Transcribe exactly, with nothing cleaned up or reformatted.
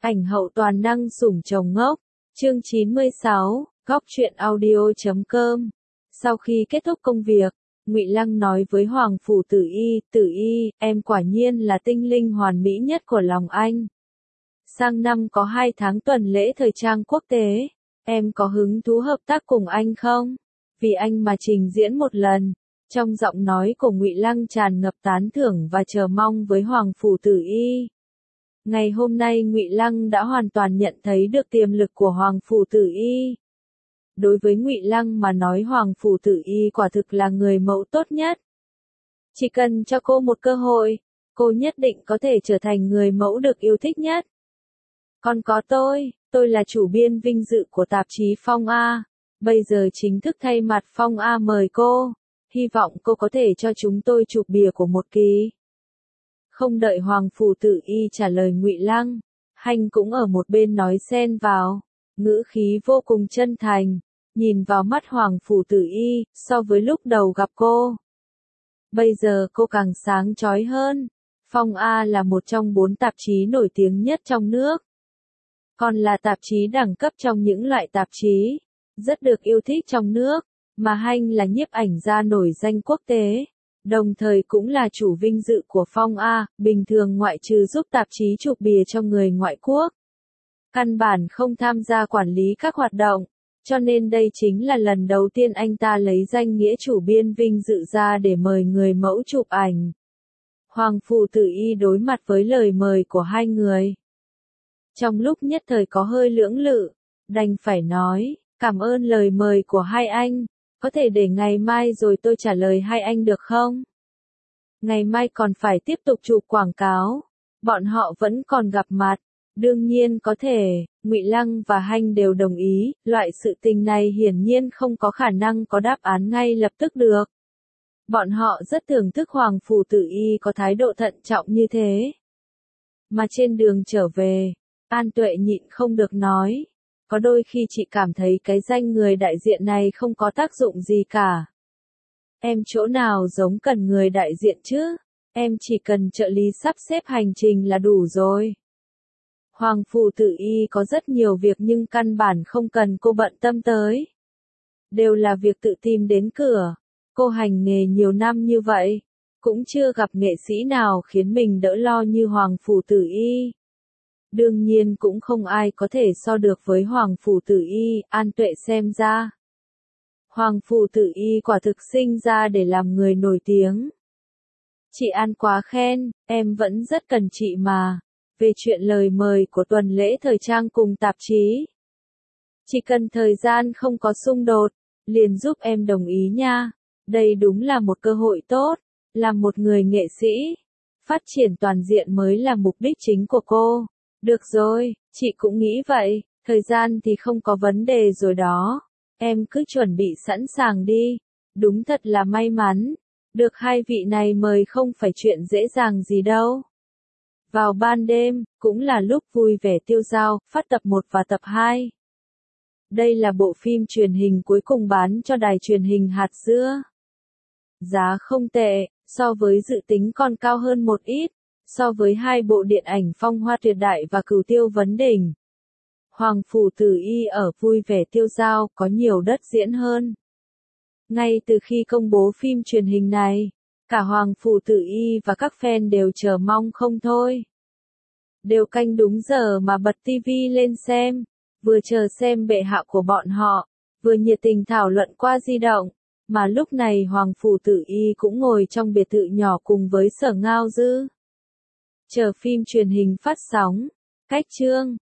Ảnh hậu toàn năng sủng chồng ngốc. Chương chín mươi sáu, góc truyện audio chấm com. Sau khi kết thúc công việc, Ngụy Lăng nói với Hoàng Phủ Tử Y, Tử Y, em quả nhiên là tinh linh hoàn mỹ nhất của lòng anh. Sang năm có hai tháng tuần lễ thời trang quốc tế, em có hứng thú hợp tác cùng anh không? Vì anh mà trình diễn một lần. Trong giọng nói của Ngụy Lăng tràn ngập tán thưởng và chờ mong với Hoàng Phủ Tử Y. Ngày hôm nay Ngụy Lăng đã hoàn toàn nhận thấy được tiềm lực của Hoàng Phủ Tử Y. Đối với Ngụy Lăng mà nói Hoàng Phủ Tử Y quả thực là người mẫu tốt nhất. Chỉ cần cho cô một cơ hội, cô nhất định có thể trở thành người mẫu được yêu thích nhất. Còn có tôi, tôi là chủ biên vinh dự của tạp chí Phong A, bây giờ chính thức thay mặt Phong A mời cô, hy vọng cô có thể cho chúng tôi chụp bìa của một kỳ. Không đợi Hoàng Phủ Tử Y trả lời Ngụy Lăng, Hanh cũng ở một bên nói xen vào, ngữ khí vô cùng chân thành, nhìn vào mắt Hoàng Phủ Tử Y, so với lúc đầu gặp cô. Bây giờ cô càng sáng chói hơn. Phong A là một trong bốn tạp chí nổi tiếng nhất trong nước. Còn là tạp chí đẳng cấp trong những loại tạp chí, rất được yêu thích trong nước, mà Hanh là nhiếp ảnh gia nổi danh quốc tế. Đồng thời cũng là chủ vinh dự của Phong A, bình thường ngoại trừ giúp tạp chí chụp bìa cho người ngoại quốc. Căn bản không tham gia quản lý các hoạt động, cho nên đây chính là lần đầu tiên anh ta lấy danh nghĩa chủ biên vinh dự ra để mời người mẫu chụp ảnh. Hoàng Phủ Tử Y đối mặt với lời mời của hai người. Trong lúc nhất thời có hơi lưỡng lự, đành phải nói, cảm ơn lời mời của hai anh. Có thể để ngày mai rồi tôi trả lời hai anh được không? Ngày mai còn phải tiếp tục chụp quảng cáo. Bọn họ vẫn còn gặp mặt. Đương nhiên có thể, Ngụy Lăng và Hanh đều đồng ý, loại sự tình này hiển nhiên không có khả năng có đáp án ngay lập tức được. Bọn họ rất thưởng thức Hoàng Phủ Tử Y có thái độ thận trọng như thế. Mà trên đường trở về, An Tuệ nhịn không được nói. Có đôi khi chị cảm thấy cái danh người đại diện này không có tác dụng gì cả. Em chỗ nào giống cần người đại diện chứ? Em chỉ cần trợ lý sắp xếp hành trình là đủ rồi. Hoàng Phủ Tử Y có rất nhiều việc nhưng căn bản không cần cô bận tâm tới. Đều là việc tự tìm đến cửa. Cô hành nghề nhiều năm như vậy, cũng chưa gặp nghệ sĩ nào khiến mình đỡ lo như Hoàng Phủ Tử Y. Đương nhiên cũng không ai có thể so được với Hoàng Phủ Tử Y, An Tuệ xem ra. Hoàng Phủ Tử Y quả thực sinh ra để làm người nổi tiếng. Chị An quá khen, em vẫn rất cần chị mà. Về chuyện lời mời của tuần lễ thời trang cùng tạp chí. Chỉ cần thời gian không có xung đột, liền giúp em đồng ý nha. Đây đúng là một cơ hội tốt, làm một người nghệ sĩ. Phát triển toàn diện mới là mục đích chính của cô. Được rồi, chị cũng nghĩ vậy, thời gian thì không có vấn đề rồi đó. Em cứ chuẩn bị sẵn sàng đi. Đúng thật là may mắn. Được hai vị này mời không phải chuyện dễ dàng gì đâu. Vào ban đêm, cũng là lúc vui vẻ tiêu dao, phát tập một và tập hai. Đây là bộ phim truyền hình cuối cùng bán cho đài truyền hình hạt dưa. Giá không tệ, so với dự tính còn cao hơn một ít. So với hai bộ điện ảnh Phong Hoa Tuyệt Đại và Cửu Tiêu Vấn Đỉnh, Hoàng Phủ Tử Y ở vui vẻ tiêu dao có nhiều đất diễn hơn. Ngay từ khi công bố phim truyền hình này, cả Hoàng Phủ Tử Y và các fan đều chờ mong không thôi. Đều canh đúng giờ mà bật tivi lên xem, vừa chờ xem bệ hạ của bọn họ, vừa nhiệt tình thảo luận qua di động. Mà lúc này Hoàng Phủ Tử Y cũng ngồi trong biệt thự nhỏ cùng với Sở Ngao Dư. Chờ phim truyền hình phát sóng. Cách chương